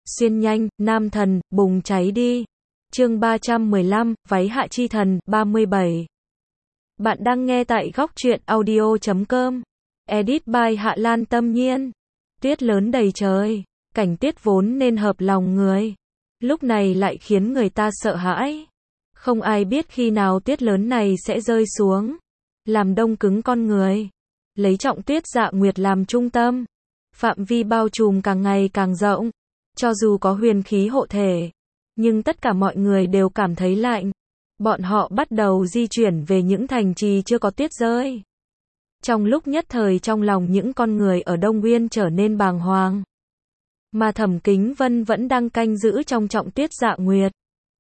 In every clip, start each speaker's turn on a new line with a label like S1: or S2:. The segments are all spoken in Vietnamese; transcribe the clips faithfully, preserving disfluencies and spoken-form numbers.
S1: Xuyên nhanh, nam thần, bùng cháy đi. Chương ba trăm mười lăm, váy hạ chi thần, ba mươi bảy. Bạn đang nghe tại góc truyện audio chấm com. Edit by Hạ Lan Tâm Nhiên. Tuyết lớn đầy trời, cảnh tiết vốn nên hợp lòng người, lúc này lại khiến người ta sợ hãi. Không ai biết khi nào tuyết lớn này sẽ rơi xuống, làm đông cứng con người. Lấy Trọng Tuyết Dạ Nguyệt làm trung tâm, phạm vi bao trùm càng ngày càng rộng. Cho dù có huyền khí hộ thể, nhưng tất cả mọi người đều cảm thấy lạnh. Bọn họ bắt đầu di chuyển về những thành trì chưa có tuyết rơi. Trong lúc nhất thời trong lòng những con người ở Đông Nguyên trở nên bàng hoàng. Mà Thẩm Kính Vân vẫn đang canh giữ trong Trọng Tuyết Dạ Nguyệt.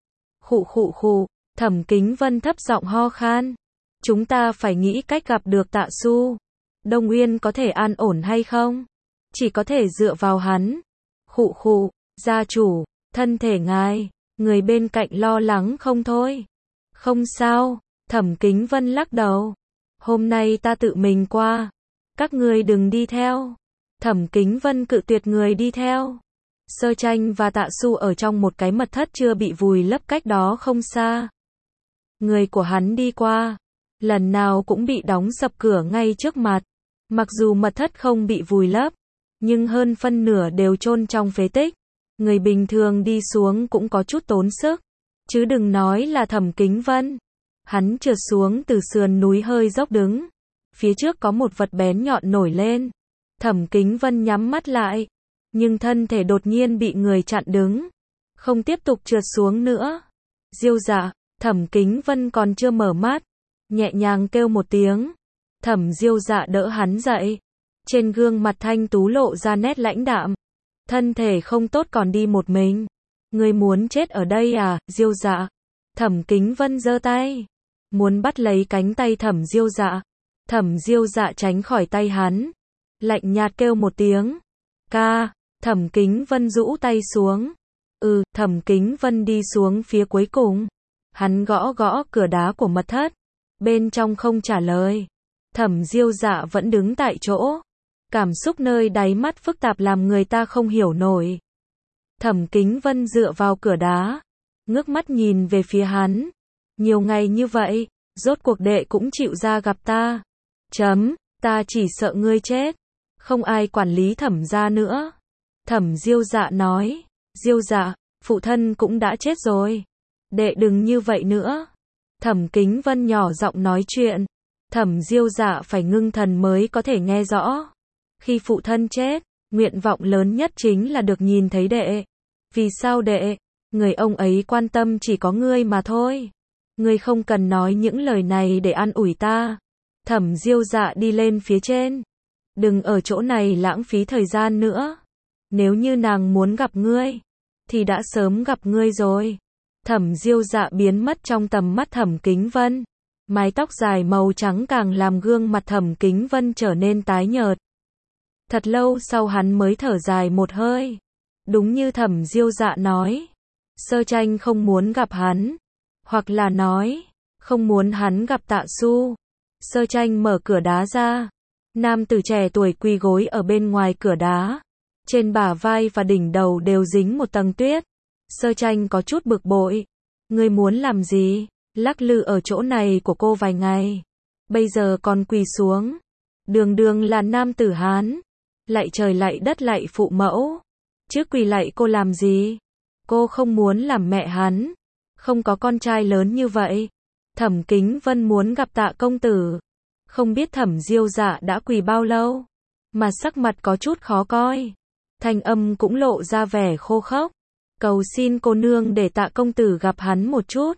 S1: Khụ khụ khụ, Thẩm Kính Vân thấp giọng ho khan. Chúng ta phải nghĩ cách gặp được Tạ Su. Đông Nguyên có thể an ổn hay không? Chỉ có thể dựa vào hắn. Khụ khụ, gia chủ, thân thể ngài, người bên cạnh lo lắng không thôi. Không sao, Thẩm Kính Vân lắc đầu. Hôm nay ta tự mình qua. Các ngươi đừng đi theo. Thẩm Kính Vân cự tuyệt người đi theo. Sơ Tranh và Tạ Su ở trong một cái mật thất chưa bị vùi lấp cách đó không xa. Người của hắn đi qua, lần nào cũng bị đóng sập cửa ngay trước mặt. Mặc dù mật thất không bị vùi lấp, nhưng hơn phân nửa đều chôn trong phế tích. Người bình thường đi xuống cũng có chút tốn sức, chứ đừng nói là Thẩm Kính Vân. Hắn trượt xuống từ sườn núi hơi dốc đứng. Phía trước có một vật bén nhọn nổi lên. Thẩm Kính Vân nhắm mắt lại, nhưng thân thể đột nhiên bị người chặn đứng, không tiếp tục trượt xuống nữa. Diêu Dạ, Thẩm Kính Vân còn chưa mở mắt, nhẹ nhàng kêu một tiếng. Thẩm Diêu Dạ đỡ hắn dậy. Trên gương mặt thanh tú lộ ra nét lãnh đạm. Thân thể không tốt còn đi một mình. Ngươi muốn chết ở đây à, Diêu Dạ? Thẩm Kính Vân giơ tay, muốn bắt lấy cánh tay Thẩm Diêu Dạ. Thẩm Diêu Dạ tránh khỏi tay hắn, lạnh nhạt kêu một tiếng. Ca, Thẩm Kính Vân rũ tay xuống. Ừ, Thẩm Kính Vân đi xuống phía cuối cùng. Hắn gõ gõ cửa đá của mật thất. Bên trong không trả lời. Thẩm Diêu Dạ vẫn đứng tại chỗ. Cảm xúc nơi đáy mắt phức tạp làm người ta không hiểu nổi. Thẩm Kính Vân dựa vào cửa đá, ngước mắt nhìn về phía hắn. Nhiều ngày như vậy, rốt cuộc đệ cũng chịu ra gặp ta. Chấm, ta chỉ sợ ngươi chết. Không ai quản lý Thẩm gia nữa. Thẩm Diêu Dạ nói. Diêu Dạ, phụ thân cũng đã chết rồi. Đệ đừng như vậy nữa. Thẩm Kính Vân nhỏ giọng nói chuyện. Thẩm Diêu Dạ phải ngưng thần mới có thể nghe rõ. Khi phụ thân chết, nguyện vọng lớn nhất chính là được nhìn thấy đệ. Vì sao đệ? Người ông ấy quan tâm chỉ có ngươi mà thôi. Ngươi không cần nói những lời này để an ủi ta. Thẩm Diêu Dạ đi lên phía trên. Đừng ở chỗ này lãng phí thời gian nữa. Nếu như nàng muốn gặp ngươi, thì đã sớm gặp ngươi rồi. Thẩm Diêu Dạ biến mất trong tầm mắt Thẩm Kính Vân. Mái tóc dài màu trắng càng làm gương mặt Thẩm Kính Vân trở nên tái nhợt. Thật lâu sau hắn mới thở dài một hơi. Đúng như Thẩm Diêu Dạ nói, Sơ Tranh không muốn gặp hắn, hoặc là nói, không muốn hắn gặp Tạ Su. Sơ Tranh mở cửa đá ra. Nam tử trẻ tuổi quỳ gối ở bên ngoài cửa đá. Trên bả vai và đỉnh đầu đều dính một tầng tuyết. Sơ Tranh có chút bực bội. Ngươi muốn làm gì? Lắc lư ở chỗ này của cô vài ngày, bây giờ còn quỳ xuống. Đường đường là nam tử Hán. Lạy trời lạy đất lạy phụ mẫu. Chứ quỳ lạy cô làm gì? Cô không muốn làm mẹ hắn. Không có con trai lớn như vậy. Thẩm Kính Vân muốn gặp Tạ công tử. Không biết Thẩm Diêu Dạ đã quỳ bao lâu, mà sắc mặt có chút khó coi. Thanh âm cũng lộ ra vẻ khô khốc. Cầu xin cô nương để Tạ công tử gặp hắn một chút.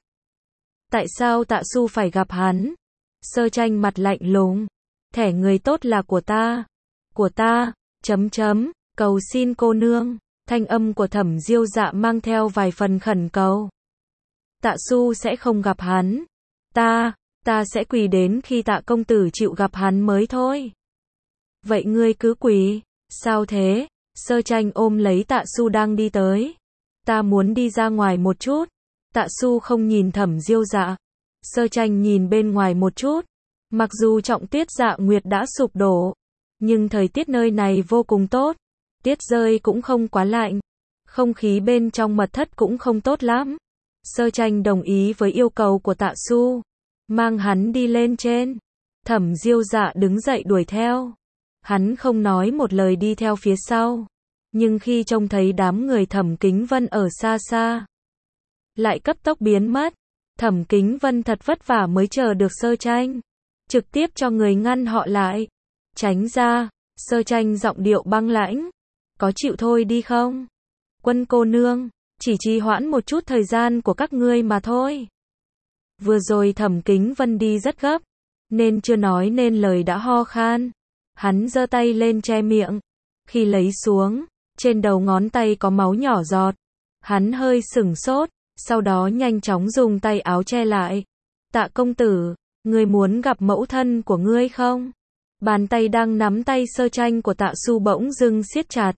S1: Tại sao Tạ Su phải gặp hắn? Sơ Tranh mặt lạnh lùng. Thẻ người tốt là của ta. Của ta, chấm chấm, cầu xin cô nương. Thanh âm của Thẩm Diêu Dạ mang theo vài phần khẩn cầu. Tạ Su sẽ không gặp hắn. Ta, ta sẽ quỳ đến khi Tạ công tử chịu gặp hắn mới thôi. Vậy ngươi cứ quỳ. Sao thế? Sơ Tranh ôm lấy Tạ Su đang đi tới. Ta muốn đi ra ngoài một chút. Tạ Su không nhìn Thẩm Diêu Dạ. Sơ Tranh nhìn bên ngoài một chút. Mặc dù Trọng Tuyết Dạ Nguyệt đã sụp đổ, nhưng thời tiết nơi này vô cùng tốt. Tiết rơi cũng không quá lạnh, Không khí bên trong mật thất cũng không tốt lắm. Sơ Tranh đồng ý với yêu cầu của Tạ Su, mang hắn đi lên trên. Thẩm Diêu Dạ đứng dậy đuổi theo. Hắn không nói một lời đi theo phía sau. Nhưng khi trông thấy đám người Thẩm Kính Vân ở xa xa, lại cấp tốc biến mất. Thẩm Kính Vân thật vất vả mới chờ được Sơ Tranh, trực tiếp cho người ngăn họ lại. Tránh ra. Sơ Tranh giọng điệu băng lãnh. Có chịu thôi đi không? Quân cô nương, chỉ trì hoãn một chút thời gian của các ngươi mà thôi. Vừa rồi Thẩm Kính Vân đi rất gấp, nên chưa nói nên lời đã ho khan. Hắn giơ tay lên che miệng. Khi lấy xuống, trên đầu ngón tay có máu nhỏ giọt. Hắn hơi sửng sốt, sau đó nhanh chóng dùng tay áo che lại. Tạ công tử, ngươi muốn gặp mẫu thân của ngươi không? Bàn tay đang nắm tay Sơ Tranh của Tạ Su bỗng dưng siết chặt.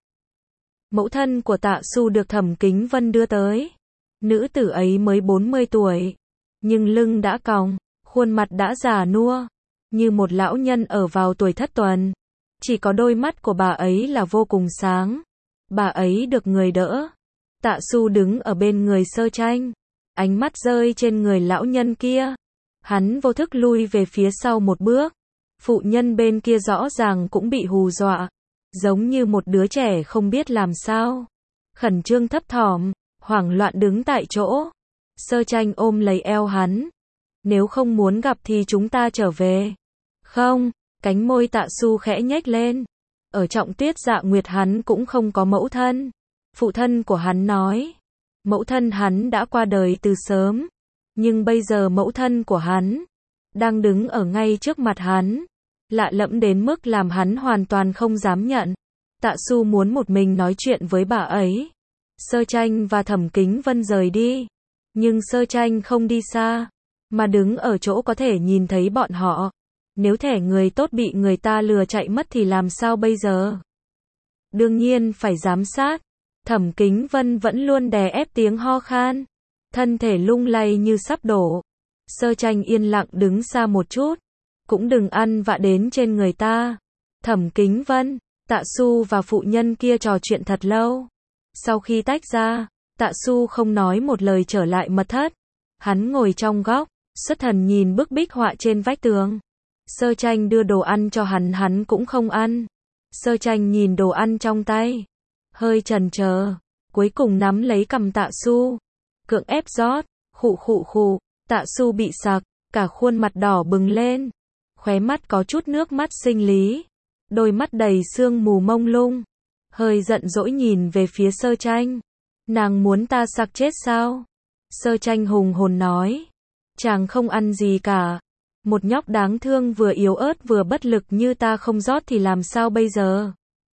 S1: Mẫu thân của Tạ Su được Thẩm Kính Vân đưa tới. Nữ tử ấy mới bốn mươi tuổi, nhưng lưng đã còng, khuôn mặt đã già nua, như một lão nhân ở vào tuổi thất tuần. Chỉ có đôi mắt của bà ấy là vô cùng sáng. Bà ấy được người đỡ. Tạ Su đứng ở bên người Sơ Tranh, ánh mắt rơi trên người lão nhân kia. Hắn vô thức lui về phía sau một bước. Phụ nhân bên kia rõ ràng cũng bị hù dọa, giống như một đứa trẻ không biết làm sao. Khẩn trương thấp thỏm, hoảng loạn đứng tại chỗ. Sơ Tranh ôm lấy eo hắn. Nếu không muốn gặp thì chúng ta trở về. Không, cánh môi Tạ Su khẽ nhếch lên. Ở Trọng Tuyết Dạ Nguyệt hắn cũng không có mẫu thân. Phụ thân của hắn nói. Mẫu thân hắn đã qua đời từ sớm. Nhưng bây giờ mẫu thân của hắn đang đứng ở ngay trước mặt hắn. Lạ lẫm đến mức làm hắn hoàn toàn không dám nhận. Tạ Su muốn một mình nói chuyện với bà ấy. Sơ Tranh và Thẩm Kính Vân rời đi. Nhưng Sơ Tranh không đi xa, mà đứng ở chỗ có thể nhìn thấy bọn họ. Nếu thẻ người tốt bị người ta lừa chạy mất thì làm sao bây giờ? Đương nhiên phải giám sát. Thẩm Kính Vân vẫn luôn đè ép tiếng ho khan. Thân thể lung lay như sắp đổ. Sơ Tranh yên lặng đứng xa một chút. Cũng đừng ăn vạ đến trên người ta. Thẩm Kính Vân, Tạ Su và phụ nhân kia trò chuyện thật lâu. Sau khi tách ra, Tạ Su không nói một lời trở lại mật thất. Hắn ngồi trong góc, xuất thần nhìn bức bích họa trên vách tường. Sơ Tranh đưa đồ ăn cho hắn, hắn cũng không ăn. Sơ Tranh nhìn đồ ăn trong tay, hơi chần chờ, cuối cùng nắm lấy cằm Tạ Su, cưỡng ép rót, khụ khụ khụ. Tạ Su bị sặc, cả khuôn mặt đỏ bừng lên, khóe mắt có chút nước mắt sinh lý, đôi mắt đầy sương mù mông lung, hơi giận dỗi nhìn về phía Sơ Tranh. Nàng muốn ta sặc chết sao? Sơ Tranh hùng hồn nói. Chàng không ăn gì cả. Một nhóc đáng thương vừa yếu ớt vừa bất lực như ta không rót thì làm sao bây giờ?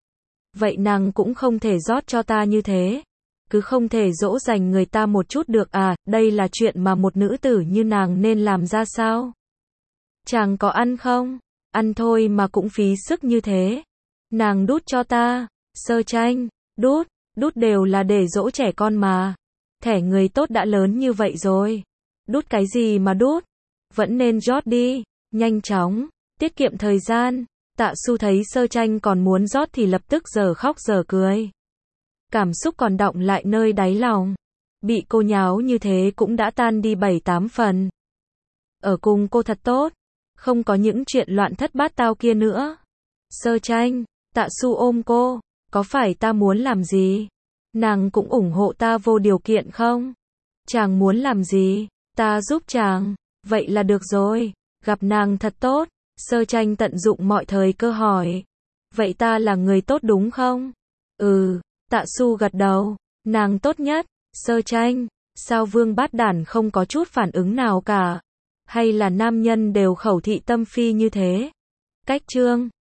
S1: Vậy nàng cũng không thể rót cho ta như thế. Cứ không thể dỗ dành người ta một chút được à? Đây là chuyện mà một nữ tử như nàng nên làm ra sao? Chàng có ăn không? Ăn thôi mà cũng phí sức như thế. Nàng đút cho ta. Sơ Tranh, đút, đút đều là để dỗ trẻ con mà. Thẻ người tốt đã lớn như vậy rồi. Đút cái gì mà đút? Vẫn nên rót đi, nhanh chóng, tiết kiệm thời gian. Tạ Su thấy Sơ Tranh còn muốn rót thì lập tức giờ khóc giờ cười. Cảm xúc còn đọng lại nơi đáy lòng. Bị cô nháo như thế cũng đã tan đi bảy tám phần. Ở cùng cô thật tốt, không có những chuyện loạn thất bát tao kia nữa. Sơ Tranh, Tạ Su ôm cô, có phải ta muốn làm gì? Nàng cũng ủng hộ ta vô điều kiện không? Chàng muốn làm gì? Ta giúp chàng. Vậy là được rồi. Gặp nàng thật tốt. Sơ Tranh tận dụng mọi thời cơ hỏi. Vậy ta là người tốt đúng không? Ừ. Tạ Su gật đầu. Nàng tốt nhất. Sơ Tranh, sao Vương Bát Đản không có chút phản ứng nào cả? Hay là nam nhân đều khẩu thị tâm phi như thế? Cách chương